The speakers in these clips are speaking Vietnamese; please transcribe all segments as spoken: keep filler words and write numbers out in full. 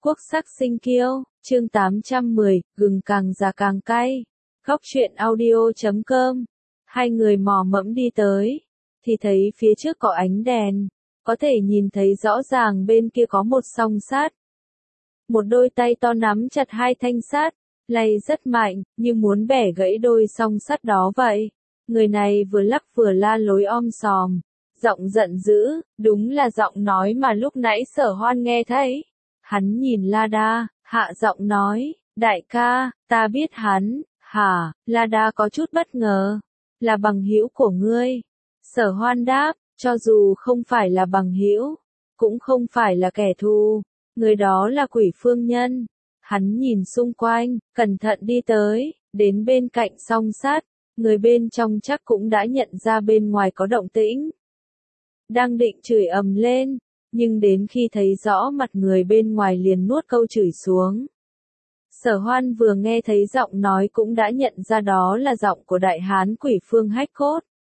Quốc sắc sinh kiêu, chương tám trăm mười, gừng càng già càng cay. Góc truyện audio chấm com. Hai người mò mẫm đi tới, thì thấy phía trước có ánh đèn, có thể nhìn thấy rõ ràng bên kia có một song sắt. Một đôi tay to nắm chặt hai thanh sắt, lay rất mạnh, như muốn bẻ gãy đôi song sắt đó vậy. Người này vừa lắc vừa la lối om sòm, giọng giận dữ, đúng là giọng nói mà lúc nãy Sở Hoan nghe thấy. Hắn nhìn La Đa, hạ giọng nói, đại ca, ta biết hắn. Hả? La Đa có chút bất ngờ. Là bằng hữu của ngươi. Sở Hoan đáp, cho dù không phải là bằng hữu, cũng không phải là kẻ thù. Người đó là Quỷ Phương Nhân. Hắn nhìn xung quanh, cẩn thận đi tới, đến bên cạnh song sắt. Người bên trong chắc cũng đã nhận ra bên ngoài có động tĩnh. Đang định chửi ầm lên, nhưng đến khi thấy rõ mặt người bên ngoài liền nuốt câu chửi xuống. Sở Hoan vừa nghe thấy giọng nói cũng đã nhận ra đó là giọng của đại hán Quỷ Phương Hách Cốt.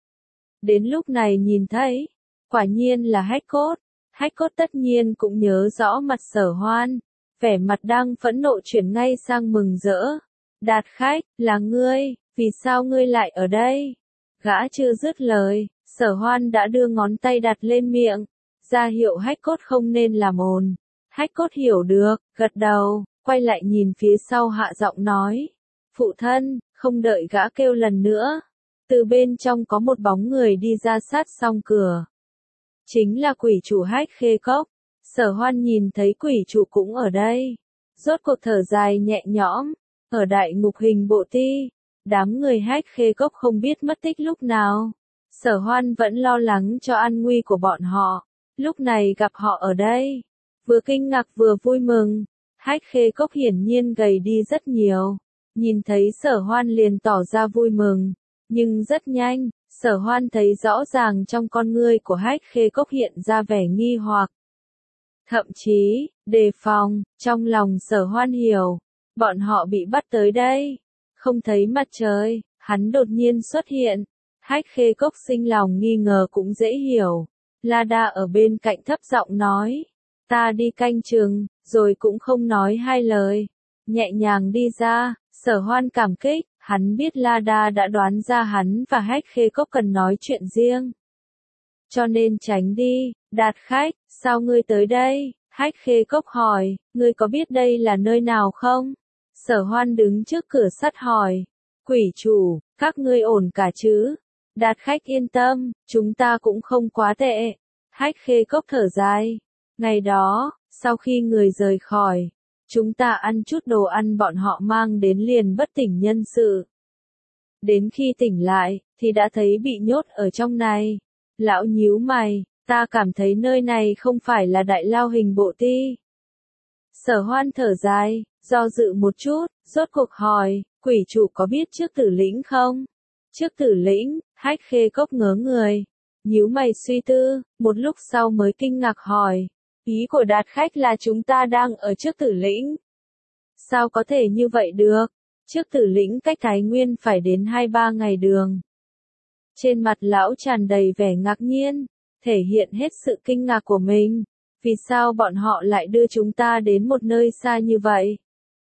Đến lúc này nhìn thấy, quả nhiên là Hách Cốt. Hách Cốt tất nhiên cũng nhớ rõ mặt Sở Hoan, vẻ mặt đang phẫn nộ chuyển ngay sang mừng rỡ. Đạt khách, là ngươi, vì sao ngươi lại ở đây? Gã chưa dứt lời, Sở Hoan đã đưa ngón tay đặt lên miệng, ra hiệu Hách Cốt không nên làm ồn. Hách Cốt hiểu được, gật đầu, quay lại nhìn phía sau hạ giọng nói. Phụ thân, không đợi gã kêu lần nữa. Từ bên trong có một bóng người đi ra sát song cửa. Chính là quỷ chủ Hách Khê Cốc. Sở Hoan nhìn thấy quỷ chủ cũng ở đây. Rốt cuộc thở dài nhẹ nhõm. Ở đại ngục hình bộ ti, đám người Hách Khê Cốc không biết mất tích lúc nào. Sở Hoan vẫn lo lắng cho an nguy của bọn họ. Lúc này gặp họ ở đây, vừa kinh ngạc vừa vui mừng. Hách Khê Cốc hiển nhiên gầy đi rất nhiều. Nhìn thấy Sở Hoan liền tỏ ra vui mừng. Nhưng rất nhanh, Sở Hoan thấy rõ ràng trong con ngươi của Hách Khê Cốc hiện ra vẻ nghi hoặc. Thậm chí, đề phòng, trong lòng Sở Hoan hiểu. Bọn họ bị bắt tới đây. Không thấy mặt trời, hắn đột nhiên xuất hiện. Hách Khê Cốc sinh lòng nghi ngờ cũng dễ hiểu. La Đa ở bên cạnh thấp giọng nói. Ta đi canh chừng, rồi cũng không nói hai lời. Nhẹ nhàng đi ra, Sở Hoan cảm kích, hắn biết La Đa đã đoán ra hắn và Hách Khê Cốc cần nói chuyện riêng. Cho nên tránh đi. Đạt khách, sao ngươi tới đây? Hách Khê Cốc hỏi, ngươi có biết đây là nơi nào không? Sở Hoan đứng trước cửa sắt hỏi. Quỷ chủ, các ngươi ổn cả chứ? Đạt khách yên tâm, chúng ta cũng không quá tệ. Hách Khê Cốc thở dài. Ngày đó, sau khi người rời khỏi, chúng ta ăn chút đồ ăn bọn họ mang đến liền bất tỉnh nhân sự. Đến khi tỉnh lại, thì đã thấy bị nhốt ở trong này. Lão nhíu mày, ta cảm thấy nơi này không phải là đại lao hình bộ ti. Sở Hoan thở dài, do dự một chút, rốt cuộc hỏi, quỷ chủ có biết trước tử lĩnh không? Trước tử lĩnh, Hách Khê Cốc ngớ người, nhíu mày suy tư, một lúc sau mới kinh ngạc hỏi. Ý của Đạt khách là chúng ta đang ở trước tử lĩnh. Sao có thể như vậy được? Trước tử lĩnh cách Thái Nguyên phải đến hai ba ngày đường. Trên mặt lão tràn đầy vẻ ngạc nhiên, thể hiện hết sự kinh ngạc của mình. Vì sao bọn họ lại đưa chúng ta đến một nơi xa như vậy?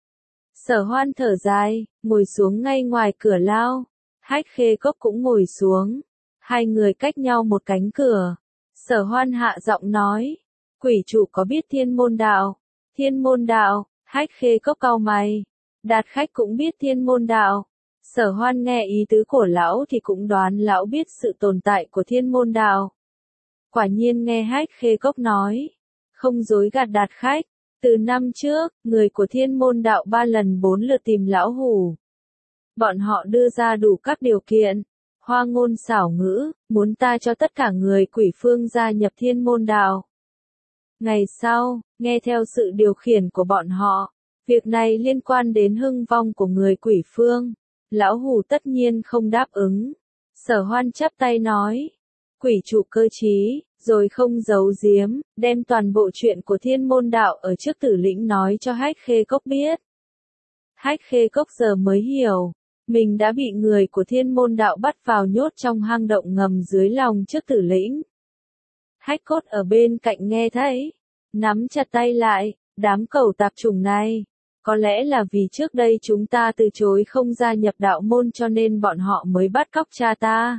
Sở Hoan thở dài, ngồi xuống ngay ngoài cửa lao. Hách Khê Cốc cũng ngồi xuống. Hai người cách nhau một cánh cửa. Sở Hoan hạ giọng nói. Quỷ chủ có biết Thiên Môn Đạo? Thiên Môn Đạo, Hách Khê Cốc cau mày. Đạt khách cũng biết Thiên Môn Đạo. Sở Hoan nghe ý tứ của lão thì cũng đoán lão biết sự tồn tại của Thiên Môn Đạo. Quả nhiên nghe Hách Khê Cốc nói. Không dối gạt Đạt khách. Từ năm trước, người của Thiên Môn Đạo ba lần bốn lượt tìm lão hủ. Bọn họ đưa ra đủ các điều kiện. Hoa ngôn xảo ngữ, muốn ta cho tất cả người Quỷ Phương gia nhập Thiên Môn Đạo. Ngày sau, nghe theo sự điều khiển của bọn họ, việc này liên quan đến hưng vong của người Quỷ Phương. Lão hủ tất nhiên không đáp ứng. Sở Hoan chắp tay nói. Quỷ chủ cơ trí, rồi không giấu giếm, đem toàn bộ chuyện của Thiên Môn Đạo ở trước tử lĩnh nói cho Hách Khê Cốc biết. Hách Khê Cốc giờ mới hiểu, mình đã bị người của Thiên Môn Đạo bắt vào nhốt trong hang động ngầm dưới lòng trước tử lĩnh. Hách Cốt ở bên cạnh nghe thấy, nắm chặt tay lại, Đám cẩu tạp chủng này. Có lẽ là vì trước đây chúng ta từ chối không gia nhập đạo môn cho nên bọn họ mới bắt cóc cha ta.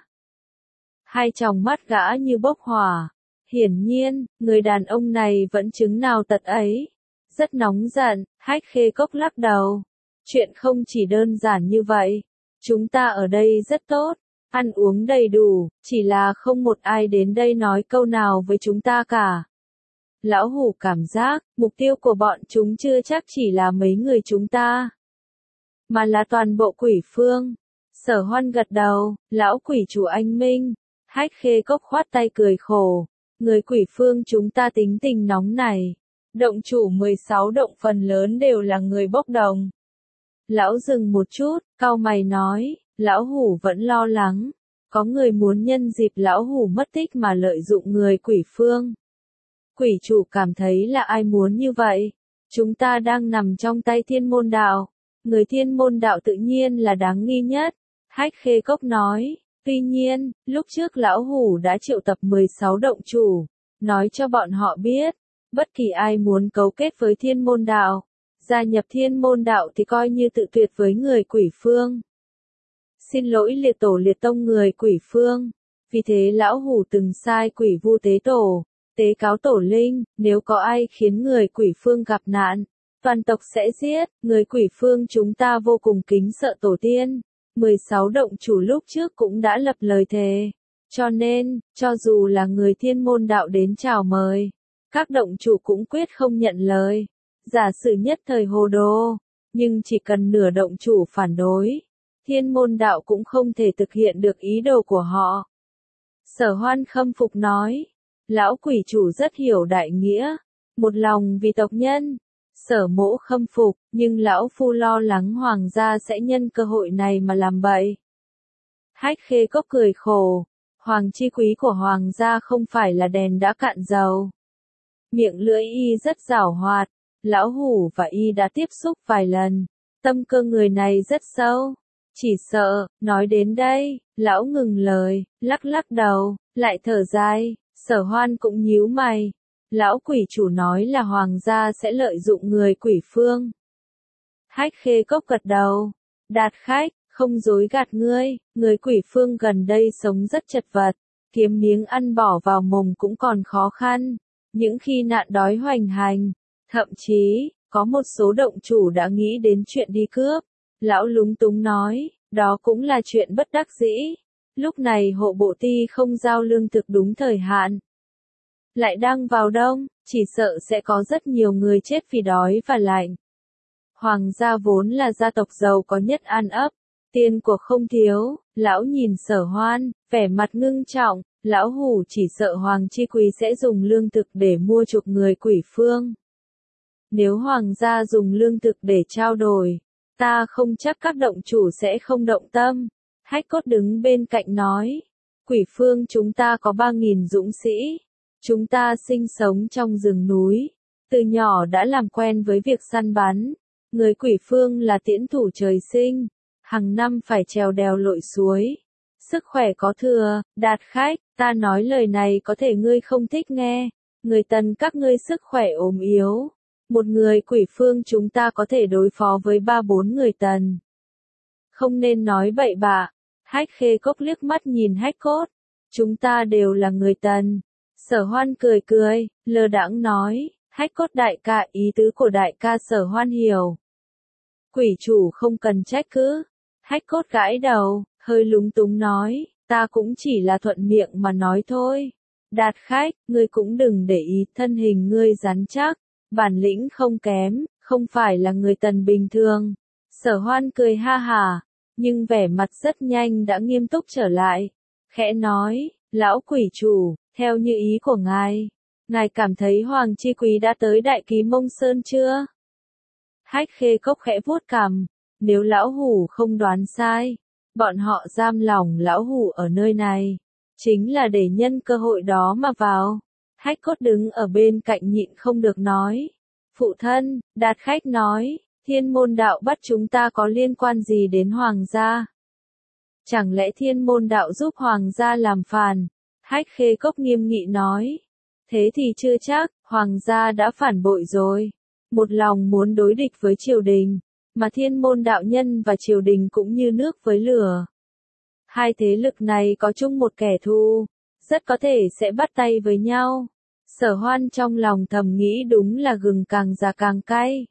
Hai tròng mắt gã như bốc hỏa. Hiển nhiên, người đàn ông này vẫn chứng nào tật ấy. Rất nóng giận, Hách Khê Cốc lắc đầu. Chuyện không chỉ đơn giản như vậy. Chúng ta ở đây rất tốt, ăn uống đầy đủ, chỉ là không một ai đến đây nói câu nào với chúng ta cả. Lão Hủ cảm giác, mục tiêu của bọn chúng chưa chắc chỉ là mấy người chúng ta, mà là toàn bộ quỷ phương. Sở Hoan gật đầu, lão quỷ chủ anh minh. Hách Khê Cốc khoát tay cười khổ. Người quỷ phương chúng ta tính tình nóng này. Động chủ mười sáu động phần lớn đều là người bốc đồng. Lão dừng một chút, cau mày nói, lão Hủ vẫn lo lắng. Có người muốn nhân dịp lão Hủ mất tích mà lợi dụng người quỷ phương. Quỷ chủ cảm thấy là ai muốn như vậy? Chúng ta đang nằm trong tay thiên môn đạo. Người thiên môn đạo tự nhiên là đáng nghi nhất. Hách Khê Cốc nói. Tuy nhiên, lúc trước lão Hủ đã triệu tập mười sáu động chủ, nói cho bọn họ biết, bất kỳ ai muốn cấu kết với thiên môn đạo, gia nhập thiên môn đạo thì coi như tự tuyệt với người quỷ phương. Xin lỗi liệt tổ liệt tông người quỷ phương, vì thế lão Hủ từng sai quỷ vu tế tổ, tế cáo tổ linh, nếu có ai khiến người quỷ phương gặp nạn, toàn tộc sẽ giết. Người quỷ phương chúng ta vô cùng kính sợ tổ tiên. mười sáu động chủ lúc trước cũng đã lập lời thề. Cho nên, cho dù là người thiên môn đạo đến chào mời, các động chủ cũng quyết không nhận lời. Giả sử nhất thời hồ đồ, nhưng chỉ cần nửa động chủ phản đối, thiên môn đạo cũng không thể thực hiện được ý đồ của họ. Sở Hoan khâm phục nói, lão quỷ chủ rất hiểu đại nghĩa, một lòng vì tộc nhân. Sở Mỗ khâm phục, nhưng lão phu lo lắng hoàng gia sẽ nhân cơ hội này mà làm bậy. Hách Khê Cốc cười khổ, hoàng chi quý của hoàng gia không phải là đèn đã cạn dầu. Miệng lưỡi y rất giảo hoạt, lão Hủ và y đã tiếp xúc vài lần, tâm cơ người này rất sâu. Chỉ sợ, nói đến đây, lão ngừng lời, lắc lắc đầu, lại thở dài. Sở Hoan cũng nhíu mày. Lão quỷ chủ nói là hoàng gia sẽ lợi dụng người quỷ phương. Hách Khê Cốc gật đầu. Đạt khách, không dối gạt ngươi, người quỷ phương gần đây sống rất chật vật, kiếm miếng ăn bỏ vào mồm cũng còn khó khăn. Những khi nạn đói hoành hành, thậm chí, có một số động chủ đã nghĩ đến chuyện đi cướp. Lão lúng túng nói, đó cũng là chuyện bất đắc dĩ. Lúc này hộ bộ ty không giao lương thực đúng thời hạn. Lại đang vào đông, chỉ sợ sẽ có rất nhiều người chết vì đói và lạnh. Hoàng gia vốn là gia tộc giàu có nhất An Ấp, tiền của không thiếu. Lão nhìn Sở Hoan, vẻ mặt ngưng trọng. Lão Hủ chỉ sợ Hoàng Chi Quý sẽ dùng lương thực để mua chuộc người quỷ phương. Nếu Hoàng gia dùng lương thực để trao đổi, ta không chắc các động chủ sẽ không động tâm. Hách Cốt đứng bên cạnh nói, quỷ phương chúng ta có ba nghìn dũng sĩ. Chúng ta sinh sống trong rừng núi, từ nhỏ đã làm quen với việc săn bắn. Người quỷ phương là tiễn thủ trời sinh, hàng năm phải trèo đèo lội suối. Sức khỏe có thừa. Đạt khách, ta nói lời này có thể ngươi không thích nghe. Người Tần các ngươi sức khỏe ốm yếu. Một người quỷ phương chúng ta có thể đối phó với ba bốn người Tần. Không nên nói bậy bạ. Hách Khê Cốc liếc mắt nhìn Hách Cốt. Chúng ta đều là người Tần. Sở Hoan cười cười, lơ đãng nói, Hách Cốt đại ca, ý tứ của đại ca Sở Hoan hiểu. Quỷ chủ không cần trách cứ. Hách Cốt gãi đầu, hơi lúng túng nói, ta cũng chỉ là thuận miệng mà nói thôi. Đạt khách, ngươi cũng đừng để ý, thân hình ngươi rắn chắc, bản lĩnh không kém, không phải là người Tần bình thường. Sở Hoan cười ha hà, nhưng vẻ mặt rất nhanh đã nghiêm túc trở lại. Khẽ nói, lão quỷ chủ, theo như ý của ngài, ngài cảm thấy Hoàng Chi Quý đã tới Đại Ký Mông Sơn chưa? Hách Khê Cốc khẽ vuốt cằm, nếu lão Hủ không đoán sai, bọn họ giam lỏng lão Hủ ở nơi này, chính là để nhân cơ hội đó mà vào. Hách Cốt đứng ở bên cạnh nhịn không được nói. Phụ thân, Đạt khách nói, thiên môn đạo bắt chúng ta có liên quan gì đến hoàng gia? Chẳng lẽ thiên môn đạo giúp hoàng gia làm phản? Hách Khê Cốc nghiêm nghị nói. Thế thì chưa chắc, hoàng gia đã phản bội rồi. một lòng muốn đối địch với triều đình, mà thiên môn đạo nhân và triều đình cũng như nước với lửa. Hai thế lực này có chung một kẻ thù, rất có thể sẽ bắt tay với nhau. Sở Hoan trong lòng thầm nghĩ đúng là gừng càng già càng cay.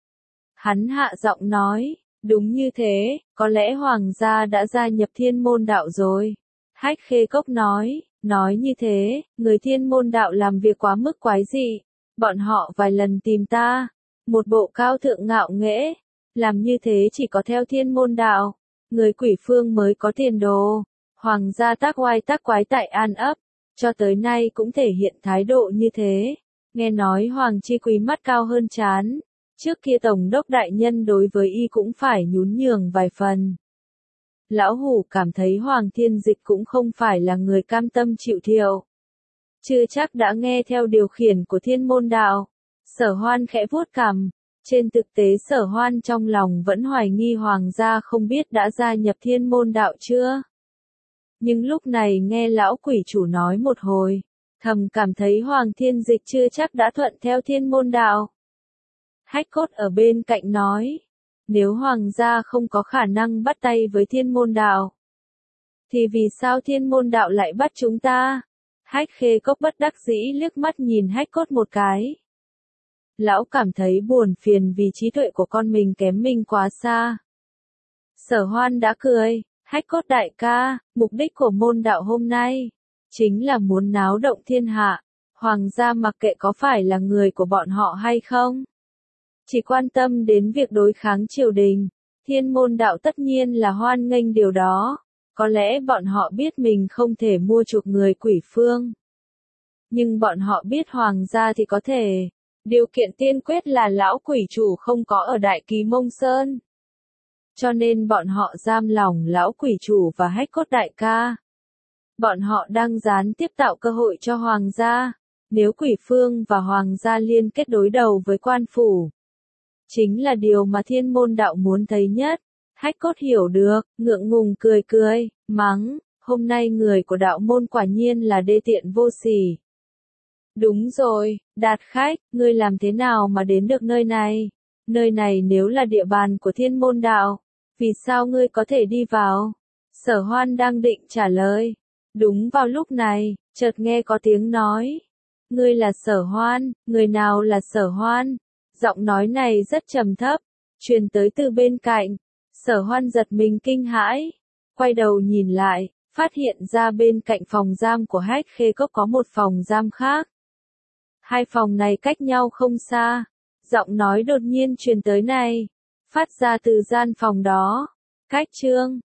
Hắn hạ giọng nói, đúng như thế, có lẽ hoàng gia đã gia nhập thiên môn đạo rồi. Hách Khê Cốc nói, nói như thế, người thiên môn đạo làm việc quá mức quái dị. Bọn họ vài lần tìm ta, một bộ cao thượng ngạo nghễ, làm như thế chỉ có theo thiên môn đạo, người quỷ phương mới có tiền đồ. Hoàng gia tác oai tác quái tại An ấp, cho tới nay cũng thể hiện thái độ như thế. Nghe nói Hoàng Chi Quý mắt cao hơn trán, trước kia Tổng đốc đại nhân đối với y cũng phải nhún nhường vài phần. Lão Hủ cảm thấy Hoàng Thiên Dịch cũng không phải là người cam tâm chịu thiệu. Chưa chắc đã nghe theo điều khiển của thiên môn đạo. Sở Hoan khẽ vuốt cằm. Trên thực tế Sở Hoan trong lòng vẫn hoài nghi Hoàng gia không biết đã gia nhập thiên môn đạo chưa. Nhưng lúc này nghe lão quỷ chủ nói một hồi, thầm cảm thấy Hoàng Thiên Dịch chưa chắc đã thuận theo thiên môn đạo. Hách Cốt ở bên cạnh nói, nếu Hoàng gia không có khả năng bắt tay với thiên môn đạo, thì vì sao thiên môn đạo lại bắt chúng ta? Hách Khê Cốc bất đắc dĩ liếc mắt nhìn Hách Cốt một cái. Lão cảm thấy buồn phiền vì trí tuệ của con mình kém mình quá xa. Sở Hoan đã cười, Hách Cốt đại ca, mục đích của môn đạo hôm nay, chính là muốn náo động thiên hạ. Hoàng gia mặc kệ có phải là người của bọn họ hay không, chỉ quan tâm đến việc đối kháng triều đình. Thiên môn đạo tất nhiên là hoan nghênh điều đó. Có lẽ bọn họ biết mình không thể mua chuộc người quỷ phương, nhưng bọn họ biết Hoàng gia thì có thể. Điều kiện tiên quyết là lão quỷ chủ không có ở Đại Kỳ Mông Sơn. Cho nên bọn họ giam lỏng lão quỷ chủ và Hách Cốt đại ca. Bọn họ đang gián tiếp tạo cơ hội cho Hoàng gia. Nếu quỷ phương và Hoàng gia liên kết đối đầu với quan phủ, chính là điều mà thiên môn đạo muốn thấy nhất. Hách Cốt hiểu được, ngượng ngùng cười cười, mắng, hôm nay người của đạo môn quả nhiên là đê tiện vô sỉ. Đúng rồi, Đạt khách, ngươi làm thế nào mà đến được nơi này? Nơi này nếu là địa bàn của thiên môn đạo, vì sao ngươi có thể đi vào? Sở Hoan đang định trả lời. Đúng vào lúc này, chợt nghe có tiếng nói. Ngươi là Sở Hoan, người nào là Sở Hoan? Giọng nói này rất trầm thấp, truyền tới từ bên cạnh. Sở Hoan giật mình kinh hãi, quay đầu nhìn lại, phát hiện ra bên cạnh phòng giam của Hách Khê Cốc có một phòng giam khác. Hai phòng này cách nhau không xa. Giọng nói đột nhiên truyền tới này, phát ra từ gian phòng đó. Cách chương